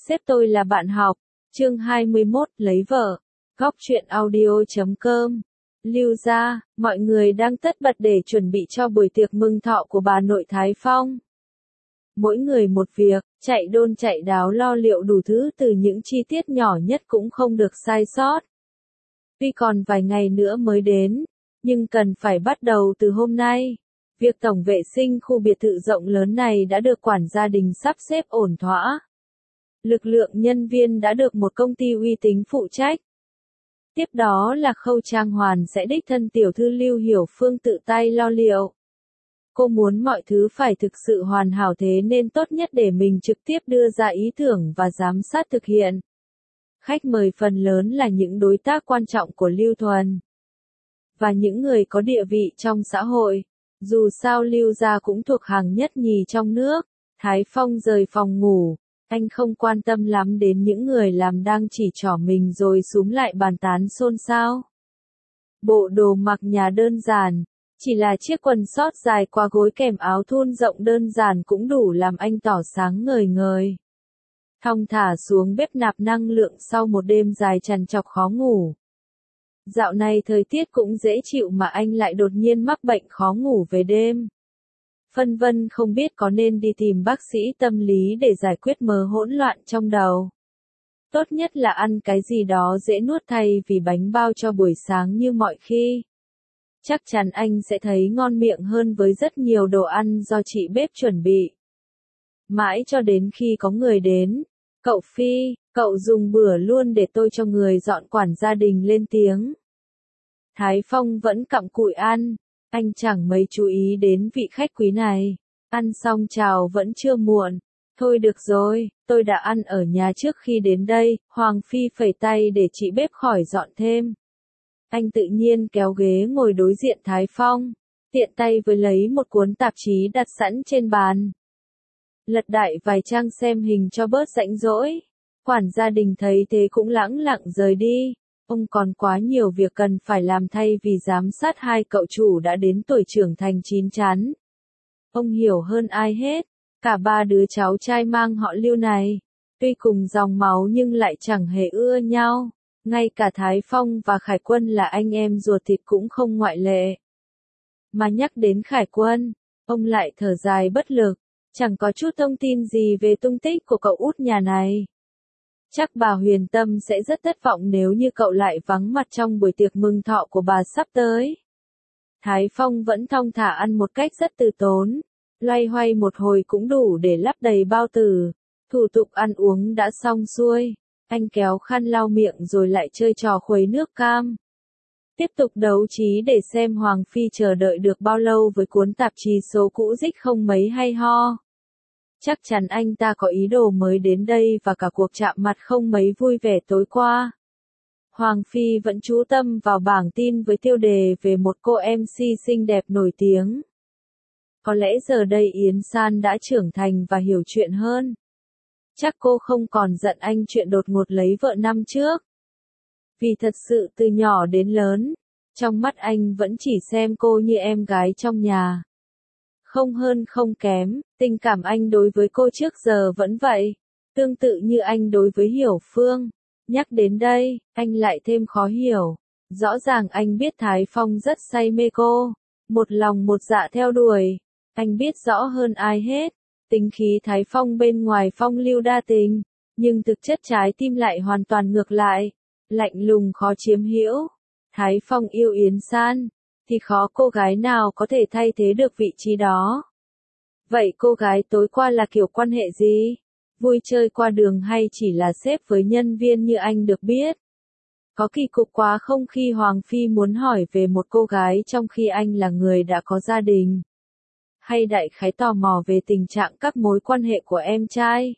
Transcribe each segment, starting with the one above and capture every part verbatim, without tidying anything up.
Sếp tôi là bạn học. Chương hai mươi mốt, lấy vợ. Góc truyện audio chấm com. Lưu gia, mọi người đang tất bật để chuẩn bị cho buổi tiệc mừng thọ của bà nội Thái Phong. Mỗi người một việc, chạy đôn chạy đáo lo liệu đủ thứ từ những chi tiết nhỏ nhất cũng không được sai sót. Tuy còn vài ngày nữa mới đến, nhưng cần phải bắt đầu từ hôm nay. Việc tổng vệ sinh khu biệt thự rộng lớn này đã được quản gia đình sắp xếp ổn thỏa. Lực lượng nhân viên đã được một công ty uy tín phụ trách. Tiếp đó là khâu trang hoàn sẽ đích thân tiểu thư Lưu Hiểu Phương tự tay lo liệu. Cô muốn mọi thứ phải thực sự hoàn hảo, thế nên tốt nhất để mình trực tiếp đưa ra ý tưởng và giám sát thực hiện. Khách mời phần lớn là những đối tác quan trọng của Lưu Thuần và những người có địa vị trong xã hội. Dù sao Lưu gia cũng thuộc hàng nhất nhì trong nước. Thái Phong rời phòng ngủ, anh không quan tâm lắm đến những người làm đang chỉ trỏ mình rồi súm lại bàn tán xôn xao. Bộ đồ mặc nhà đơn giản, chỉ là chiếc quần sót dài qua gối kèm áo thun rộng đơn giản cũng đủ làm anh tỏ sáng ngời ngời. Thong thả xuống bếp nạp năng lượng sau một đêm dài trằn trọc khó ngủ. Dạo này thời tiết cũng dễ chịu mà anh lại đột nhiên mắc bệnh khó ngủ về đêm. Phân vân không biết có nên đi tìm bác sĩ tâm lý để giải quyết mớ hỗn loạn trong đầu. Tốt nhất là ăn cái gì đó dễ nuốt thay vì bánh bao cho buổi sáng như mọi khi. Chắc chắn anh sẽ thấy ngon miệng hơn với rất nhiều đồ ăn do chị bếp chuẩn bị. Mãi cho đến khi có người đến. Cậu Phi, cậu dùng bữa luôn để tôi cho người dọn, quản gia đình lên tiếng. Thái Phong vẫn cặm cụi ăn. Anh chẳng mấy chú ý đến vị khách quý này. Ăn xong chào vẫn chưa muộn. Thôi được rồi, tôi đã ăn ở nhà trước khi đến đây. Hoàng Phi phẩy tay để chị bếp khỏi dọn thêm. Anh tự nhiên kéo ghế ngồi đối diện Thái Phong. Tiện tay với lấy một cuốn tạp chí đặt sẵn trên bàn. Lật đại vài trang xem hình cho bớt rãnh rỗi. Quản gia đình thấy thế cũng lãng lặng rời đi. Ông còn quá nhiều việc cần phải làm thay vì giám sát hai cậu chủ đã đến tuổi trưởng thành chín chắn. Ông hiểu hơn ai hết, cả ba đứa cháu trai mang họ Lưu này, tuy cùng dòng máu nhưng lại chẳng hề ưa nhau. Ngay cả Thái Phong và Khải Quân là anh em ruột thịt cũng không ngoại lệ. Mà nhắc đến Khải Quân, ông lại thở dài bất lực, chẳng có chút thông tin gì về tung tích của cậu út nhà này. Chắc bà Huyền Tâm sẽ rất thất vọng nếu như cậu lại vắng mặt trong buổi tiệc mừng thọ của bà sắp tới. Thái Phong vẫn thong thả ăn một cách rất từ tốn, loay hoay một hồi cũng đủ để lấp đầy bao tử. Thủ tục ăn uống đã xong xuôi, anh kéo khăn lau miệng rồi lại chơi trò khuấy nước cam. Tiếp tục đấu trí để xem Hoàng Phi chờ đợi được bao lâu với cuốn tạp chí số cũ rích không mấy hay ho. Chắc chắn anh ta có ý đồ mới đến đây và cả cuộc chạm mặt không mấy vui vẻ tối qua. Hoàng Phi vẫn chú tâm vào bảng tin với tiêu đề về một cô em xê xinh đẹp nổi tiếng. Có lẽ giờ đây Yến San đã trưởng thành và hiểu chuyện hơn. Chắc cô không còn giận anh chuyện đột ngột lấy vợ năm trước. Vì thật sự từ nhỏ đến lớn, trong mắt anh vẫn chỉ xem cô như em gái trong nhà. Không hơn không kém, tình cảm anh đối với cô trước giờ vẫn vậy, tương tự như anh đối với Hiểu Phương. Nhắc đến đây, anh lại thêm khó hiểu. Rõ ràng anh biết Thái Phong rất say mê cô, một lòng một dạ theo đuổi. Anh biết rõ hơn ai hết, tính khí Thái Phong bên ngoài phong lưu đa tình, nhưng thực chất trái tim lại hoàn toàn ngược lại, lạnh lùng khó chiếm hữu. Thái Phong yêu Yến San, thì khó cô gái nào có thể thay thế được vị trí đó. Vậy cô gái tối qua là kiểu quan hệ gì? Vui chơi qua đường hay chỉ là sếp với nhân viên như anh được biết? Có kỳ cục quá không khi Hoàng Phi muốn hỏi về một cô gái trong khi anh là người đã có gia đình? Hay đại khái tò mò về tình trạng các mối quan hệ của em trai?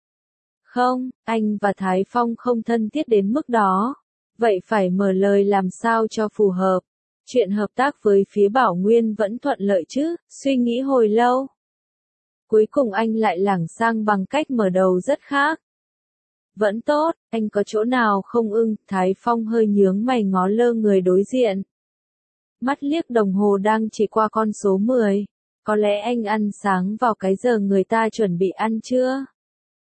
Không, anh và Thái Phong không thân thiết đến mức đó. Vậy phải mở lời làm sao cho phù hợp? Chuyện hợp tác với phía Bảo Nguyên vẫn thuận lợi chứ, suy nghĩ hồi lâu. Cuối cùng anh lại lảng sang bằng cách mở đầu rất khác. Vẫn tốt, anh có chỗ nào không ưng? Thái Phong hơi nhướng mày ngó lơ người đối diện. Mắt liếc đồng hồ đang chỉ qua con số mười. Có lẽ anh ăn sáng vào cái giờ người ta chuẩn bị ăn chưa?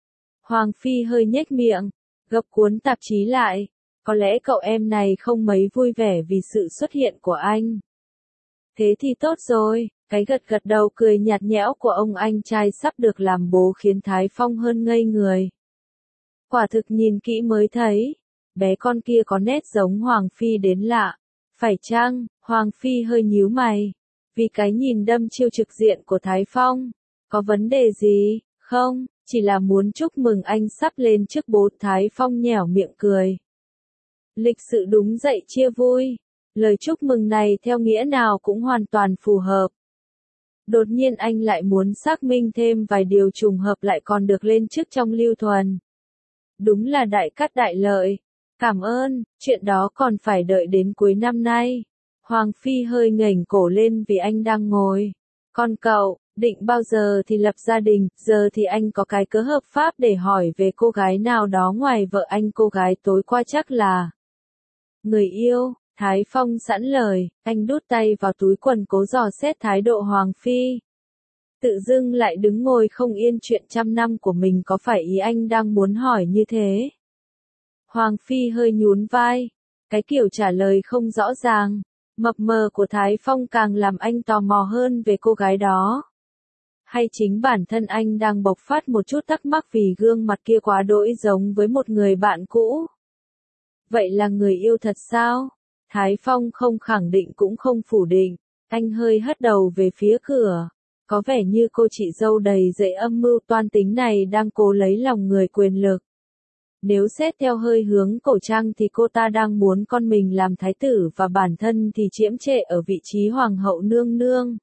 Hoàng Phi hơi nhếch miệng, gập cuốn tạp chí lại. Có lẽ cậu em này không mấy vui vẻ vì sự xuất hiện của anh. Thế thì tốt rồi, cái gật gật đầu cười nhạt nhẽo của ông anh trai sắp được làm bố khiến Thái Phong hơn ngây người. Quả thực nhìn kỹ mới thấy, bé con kia có nét giống Hoàng Phi đến lạ. Phải chăng, Hoàng Phi hơi nhíu mày, vì cái nhìn đâm chiêu trực diện của Thái Phong. Có vấn đề gì, không, chỉ là muốn chúc mừng anh sắp lên chức bố. Thái Phong nhẻo miệng cười. Lịch sự đúng dậy chia vui. Lời chúc mừng này theo nghĩa nào cũng hoàn toàn phù hợp. Đột nhiên anh lại muốn xác minh thêm vài điều trùng hợp lại còn được lên chức trong Lưu Thuần. Đúng là đại cát đại lợi. Cảm ơn, chuyện đó còn phải đợi đến cuối năm nay. Hoàng Phi hơi ngẩng cổ lên vì anh đang ngồi. Còn cậu, định bao giờ thì lập gia đình, giờ thì anh có cái cớ hợp pháp để hỏi về cô gái nào đó ngoài vợ anh. Cô gái tối qua chắc là người yêu. Thái Phong sẵn lời, anh đút tay vào túi quần cố dò xét thái độ Hoàng Phi. Tự dưng lại đứng ngồi không yên chuyện trăm năm của mình, có phải ý anh đang muốn hỏi như thế? Hoàng Phi hơi nhún vai, cái kiểu trả lời không rõ ràng, mập mờ của Thái Phong càng làm anh tò mò hơn về cô gái đó. Hay chính bản thân anh đang bộc phát một chút thắc mắc vì gương mặt kia quá đỗi giống với một người bạn cũ? Vậy là người yêu thật sao? Thái Phong không khẳng định cũng không phủ định, anh hơi hất đầu về phía cửa. Có vẻ như cô chị dâu đầy dẫy âm mưu toan tính này đang cố lấy lòng người quyền lực. Nếu xét theo hơi hướng cổ trang thì cô ta đang muốn con mình làm thái tử và bản thân thì chiếm trệ ở vị trí hoàng hậu nương nương.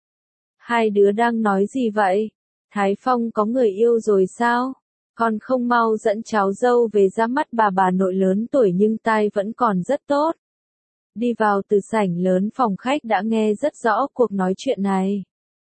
Hai đứa đang nói gì vậy? Thái Phong có người yêu rồi sao? Còn không mau dẫn cháu dâu về ra mắt bà bà nội lớn tuổi nhưng tai vẫn còn rất tốt. Đi vào từ sảnh lớn phòng khách đã nghe rất rõ cuộc nói chuyện này.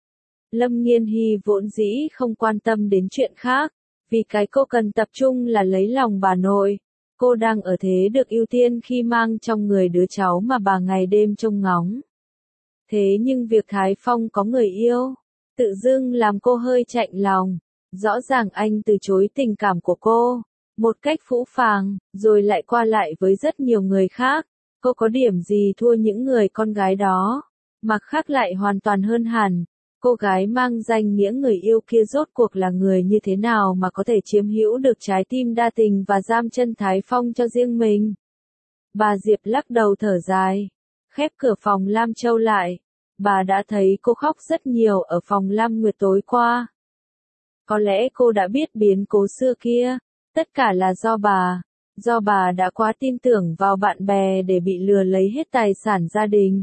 Lâm Nghiên Hy vốn dĩ không quan tâm đến chuyện khác, vì cái cô cần tập trung là lấy lòng bà nội. Cô đang ở thế được ưu tiên khi mang trong người đứa cháu mà bà ngày đêm trông ngóng. Thế nhưng việc Thái Phong có người yêu, tự dưng làm cô hơi chạnh lòng. Rõ ràng anh từ chối tình cảm của cô, một cách phũ phàng, rồi lại qua lại với rất nhiều người khác. Cô có điểm gì thua những người con gái đó, mặt khác lại hoàn toàn hơn hẳn. Cô gái mang danh nghĩa người yêu kia rốt cuộc là người như thế nào mà có thể chiếm hữu được trái tim đa tình và giam chân Thái Phong cho riêng mình? Bà Diệp lắc đầu thở dài, khép cửa phòng Lam Châu lại. Bà đã thấy cô khóc rất nhiều ở phòng Lam Nguyệt tối qua. Có lẽ cô đã biết biến cố xưa kia, tất cả là do bà. Do bà đã quá tin tưởng vào bạn bè để bị lừa lấy hết tài sản gia đình.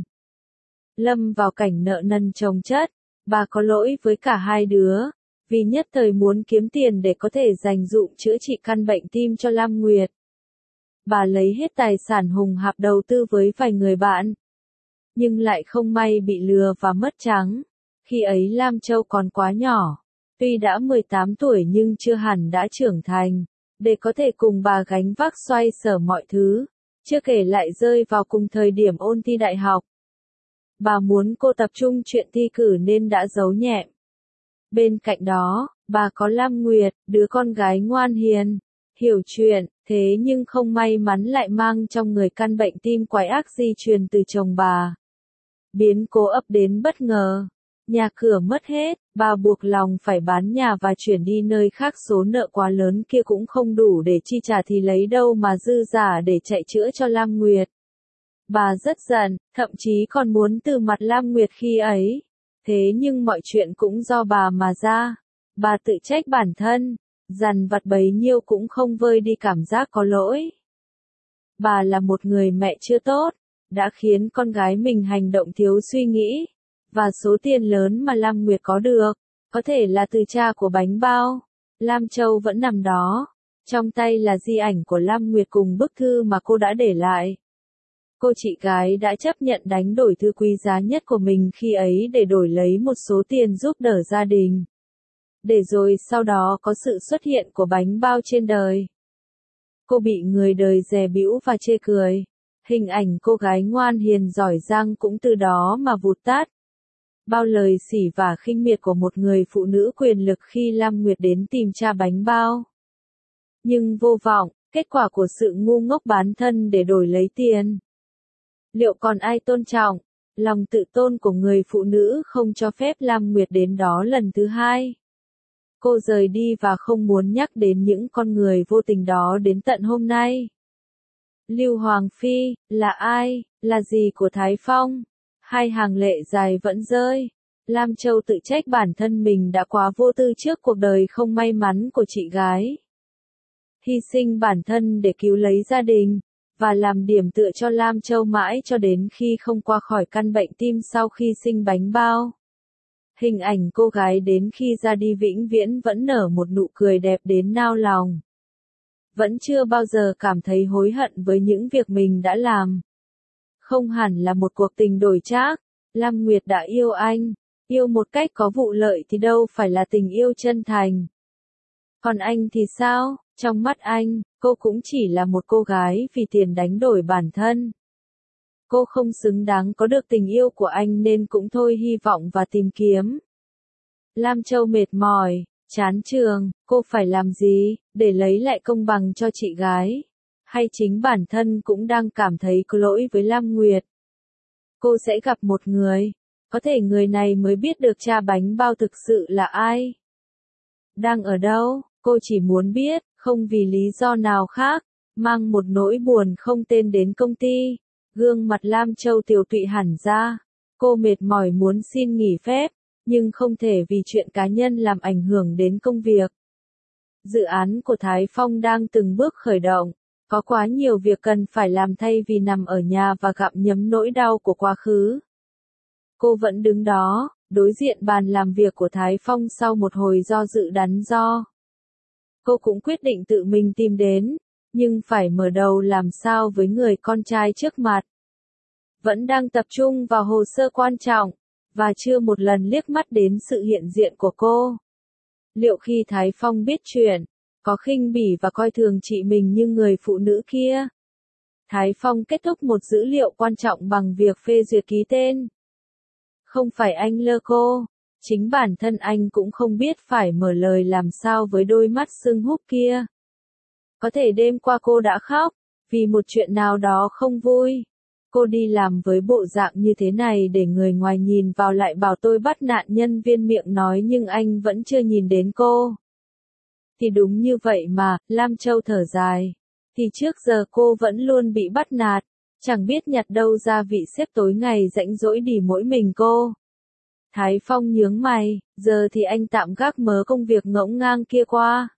Lâm vào cảnh nợ nần chồng chất, bà có lỗi với cả hai đứa, vì nhất thời muốn kiếm tiền để có thể dành dụm chữa trị căn bệnh tim cho Lam Nguyệt. Bà lấy hết tài sản hùng hạp đầu tư với vài người bạn, nhưng lại không may bị lừa và mất trắng. Khi ấy Lam Châu còn quá nhỏ, tuy đã mười tám tuổi nhưng chưa hẳn đã trưởng thành, để có thể cùng bà gánh vác xoay sở mọi thứ, chưa kể lại rơi vào cùng thời điểm ôn thi đại học. Bà muốn cô tập trung chuyện thi cử nên đã giấu nhẹm. Bên cạnh đó, bà có Lam Nguyệt, đứa con gái ngoan hiền, hiểu chuyện, thế nhưng không may mắn lại mang trong người căn bệnh tim quái ác di truyền từ chồng bà. Biến cố ập đến bất ngờ. Nhà cửa mất hết, bà buộc lòng phải bán nhà và chuyển đi nơi khác. Số nợ quá lớn kia cũng không đủ để chi trả thì lấy đâu mà dư giả để chạy chữa cho Lam Nguyệt. Bà rất giận, thậm chí còn muốn từ mặt Lam Nguyệt khi ấy. Thế nhưng mọi chuyện cũng do bà mà ra. Bà tự trách bản thân, dằn vặt bấy nhiêu cũng không vơi đi cảm giác có lỗi. Bà là một người mẹ chưa tốt, đã khiến con gái mình hành động thiếu suy nghĩ. Và số tiền lớn mà Lam Nguyệt có được, có thể là từ cha của bánh bao. Lam Châu vẫn nằm đó, trong tay là di ảnh của Lam Nguyệt cùng bức thư mà cô đã để lại. Cô chị gái đã chấp nhận đánh đổi thứ quý giá nhất của mình khi ấy để đổi lấy một số tiền giúp đỡ gia đình. Để rồi sau đó có sự xuất hiện của bánh bao trên đời. Cô bị người đời dè bĩu và chê cười. Hình ảnh cô gái ngoan hiền giỏi giang cũng từ đó mà vụt tắt. Bao lời sỉ vả khinh miệt của một người phụ nữ quyền lực khi Lam Nguyệt đến tìm cha bánh bao. Nhưng vô vọng, kết quả của sự ngu ngốc bán thân để đổi lấy tiền. Liệu còn ai tôn trọng? Lòng tự tôn của người phụ nữ không cho phép Lam Nguyệt đến đó lần thứ hai. Cô rời đi và không muốn nhắc đến những con người vô tình đó đến tận hôm nay. Lưu Hoàng Phi, là ai, là gì của Thái Phong? Hai hàng lệ dài vẫn rơi. Lam Châu tự trách bản thân mình đã quá vô tư trước cuộc đời không may mắn của chị gái. Hy sinh bản thân để cứu lấy gia đình, và làm điểm tựa cho Lam Châu mãi cho đến khi không qua khỏi căn bệnh tim sau khi sinh bánh bao. Hình ảnh cô gái đến khi ra đi vĩnh viễn vẫn nở một nụ cười đẹp đến nao lòng. Vẫn chưa bao giờ cảm thấy hối hận với những việc mình đã làm. Không hẳn là một cuộc tình đổi trác, Lam Nguyệt đã yêu anh, yêu một cách có vụ lợi thì đâu phải là tình yêu chân thành. Còn anh thì sao? Trong mắt anh, cô cũng chỉ là một cô gái vì tiền đánh đổi bản thân. Cô không xứng đáng có được tình yêu của anh nên cũng thôi hy vọng và tìm kiếm. Lam Châu mệt mỏi, chán trường, cô phải làm gì, để lấy lại công bằng cho chị gái? Hay chính bản thân cũng đang cảm thấy có lỗi với Lam Nguyệt? Cô sẽ gặp một người, có thể người này mới biết được cha bánh bao thực sự là ai. Đang ở đâu, cô chỉ muốn biết, không vì lý do nào khác, mang một nỗi buồn không tên đến công ty. Gương mặt Lam Châu tiều tụy hẳn ra, cô mệt mỏi muốn xin nghỉ phép, nhưng không thể vì chuyện cá nhân làm ảnh hưởng đến công việc. Dự án của Thái Phong đang từng bước khởi động, có quá nhiều việc cần phải làm thay vì nằm ở nhà và gặm nhấm nỗi đau của quá khứ. Cô vẫn đứng đó, đối diện bàn làm việc của Thái Phong sau một hồi do dự đắn đo. Cô cũng quyết định tự mình tìm đến, nhưng phải mở đầu làm sao với người con trai trước mặt. Vẫn đang tập trung vào hồ sơ quan trọng, và chưa một lần liếc mắt đến sự hiện diện của cô. Liệu khi Thái Phong biết chuyện, có khinh bỉ và coi thường chị mình như người phụ nữ kia? Thái Phong kết thúc một dữ liệu quan trọng bằng việc phê duyệt ký tên. Không phải anh lơ cô, chính bản thân anh cũng không biết phải mở lời làm sao với đôi mắt sưng húp kia. Có thể đêm qua cô đã khóc, vì một chuyện nào đó không vui. Cô đi làm với bộ dạng như thế này để người ngoài nhìn vào lại bảo tôi bắt nạt nhân viên miệng nói nhưng anh vẫn chưa nhìn đến cô. Thì đúng như vậy mà, Lam Châu thở dài. Thì trước giờ cô vẫn luôn bị bắt nạt, chẳng biết nhặt đâu ra vị sếp tối ngày rãnh rỗi đỉ mỗi mình cô. Thái Phong nhướng mày, giờ thì anh tạm gác mớ công việc ngỗng ngang kia qua.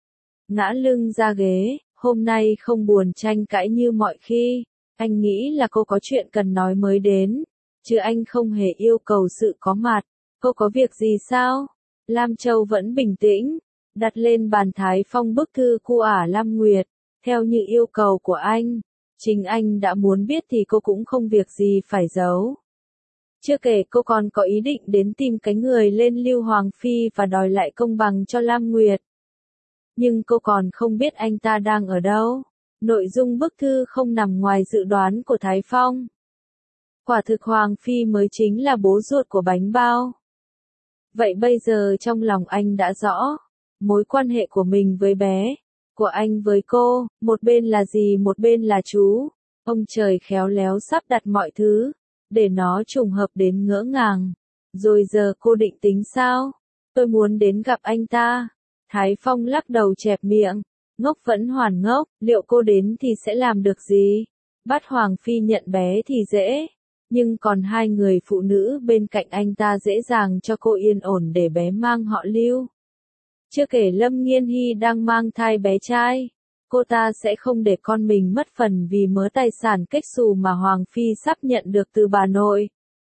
Ngã lưng ra ghế, hôm nay không buồn tranh cãi như mọi khi. Anh nghĩ là cô có chuyện cần nói mới đến, chứ anh không hề yêu cầu sự có mặt. Cô có việc gì sao? Lam Châu vẫn bình tĩnh, đặt lên bàn Thái Phong bức thư cu ả Lam Nguyệt, theo như yêu cầu của anh. Chính anh đã muốn biết thì cô cũng không việc gì phải giấu. Chưa kể cô còn có ý định đến tìm cái người lên Lưu Hoàng Phi và đòi lại công bằng cho Lam Nguyệt. Nhưng cô còn không biết anh ta đang ở đâu. Nội dung bức thư không nằm ngoài dự đoán của Thái Phong. Quả thực Hoàng Phi mới chính là bố ruột của bánh bao. Vậy bây giờ trong lòng anh đã rõ, mối quan hệ của mình với bé, của anh với cô, một bên là gì một bên là chú. Ông trời khéo léo sắp đặt mọi thứ, để nó trùng hợp đến ngỡ ngàng. Rồi giờ cô định tính sao? Tôi muốn đến gặp anh ta. Thái Phong lắc đầu chẹp miệng. Ngốc vẫn hoàn ngốc, liệu cô đến thì sẽ làm được gì? Bắt Hoàng Phi nhận bé thì dễ, nhưng còn hai người phụ nữ bên cạnh anh ta dễ dàng cho cô yên ổn để bé mang họ Lưu. Chưa kể Lâm Nghiên Hy đang mang thai bé trai, cô ta sẽ không để con mình mất phần vì mớ tài sản kết xù mà Hoàng Phi sắp nhận được từ bà nội.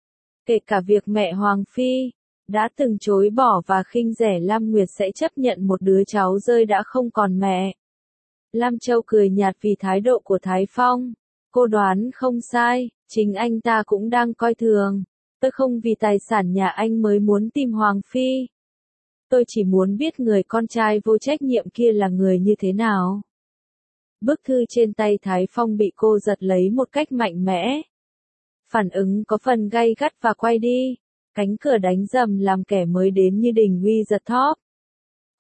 Kể cả việc mẹ Hoàng Phi đã từng chối bỏ và khinh rẻ Lam Nguyệt sẽ chấp nhận một đứa cháu rơi đã không còn mẹ. Lam Châu cười nhạt vì thái độ của Thái Phong. Cô đoán không sai, chính anh ta cũng đang coi thường. Tôi không vì tài sản nhà anh mới muốn tìm Hoàng Phi. Tôi chỉ muốn biết người con trai vô trách nhiệm kia là người như thế nào. Bức thư trên tay Thái Phong bị cô giật lấy một cách mạnh mẽ. Phản ứng có phần gay gắt và quay đi. Cánh cửa đánh rầm làm kẻ mới đến như đình uy giật thóp.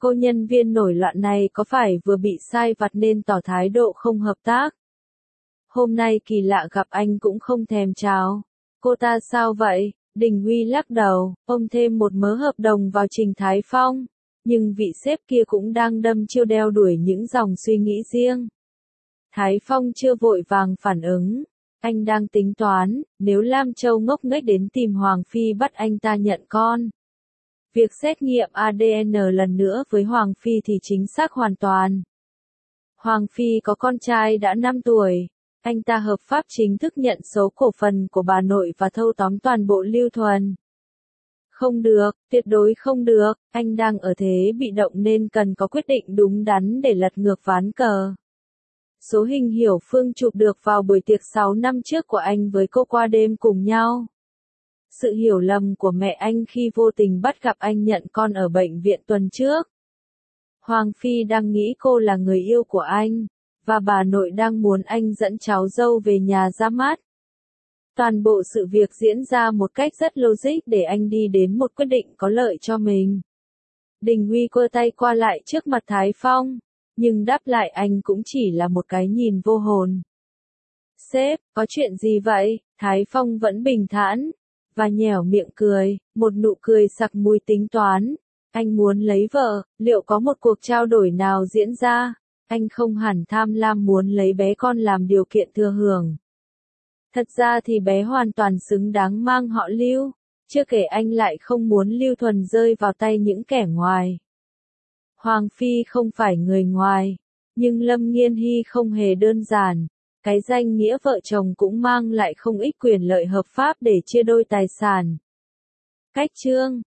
Cô nhân viên nổi loạn này có phải vừa bị sai vặt nên tỏ thái độ không hợp tác? Hôm nay kỳ lạ gặp anh cũng không thèm chào. Cô ta sao vậy? Đình Uy lắc đầu, ôm thêm một mớ hợp đồng vào Trình Thái Phong. Nhưng vị sếp kia cũng đang đâm chiêu đeo đuổi những dòng suy nghĩ riêng. Thái Phong chưa vội vàng phản ứng. Anh đang tính toán, nếu Lam Châu ngốc nghếch đến tìm Hoàng Phi bắt anh ta nhận con. Việc xét nghiệm a đê en lần nữa với Hoàng Phi thì chính xác hoàn toàn. Hoàng Phi có con trai đã năm tuổi. Anh ta hợp pháp chính thức nhận số cổ phần của bà nội và thâu tóm toàn bộ Lưu Thuần. Không được, tuyệt đối không được, anh đang ở thế bị động nên cần có quyết định đúng đắn để lật ngược ván cờ. Số hình Hiểu Phương chụp được vào buổi tiệc sáu năm trước của anh với cô qua đêm cùng nhau. Sự hiểu lầm của mẹ anh khi vô tình bắt gặp anh nhận con ở bệnh viện tuần trước. Hoàng Phi đang nghĩ cô là người yêu của anh, và bà nội đang muốn anh dẫn cháu dâu về nhà ra mắt. Toàn bộ sự việc diễn ra một cách rất logic để anh đi đến một quyết định có lợi cho mình. Đình Uy quơ tay qua lại trước mặt Thái Phong, nhưng đáp lại anh cũng chỉ là một cái nhìn vô hồn. Sếp, có chuyện gì vậy? Thái Phong vẫn bình thản, và nhẻo miệng cười, một nụ cười sặc mùi tính toán. Anh muốn lấy vợ, liệu có một cuộc trao đổi nào diễn ra? Anh không hẳn tham lam muốn lấy bé con làm điều kiện thừa hưởng. Thật ra thì bé hoàn toàn xứng đáng mang họ Lưu, chưa kể anh lại không muốn Lưu Thuần rơi vào tay những kẻ ngoài. Hoàng Phi không phải người ngoài, nhưng Lâm Nghiên Hy không hề đơn giản. Cái danh nghĩa vợ chồng cũng mang lại không ít quyền lợi hợp pháp để chia đôi tài sản. Cách chương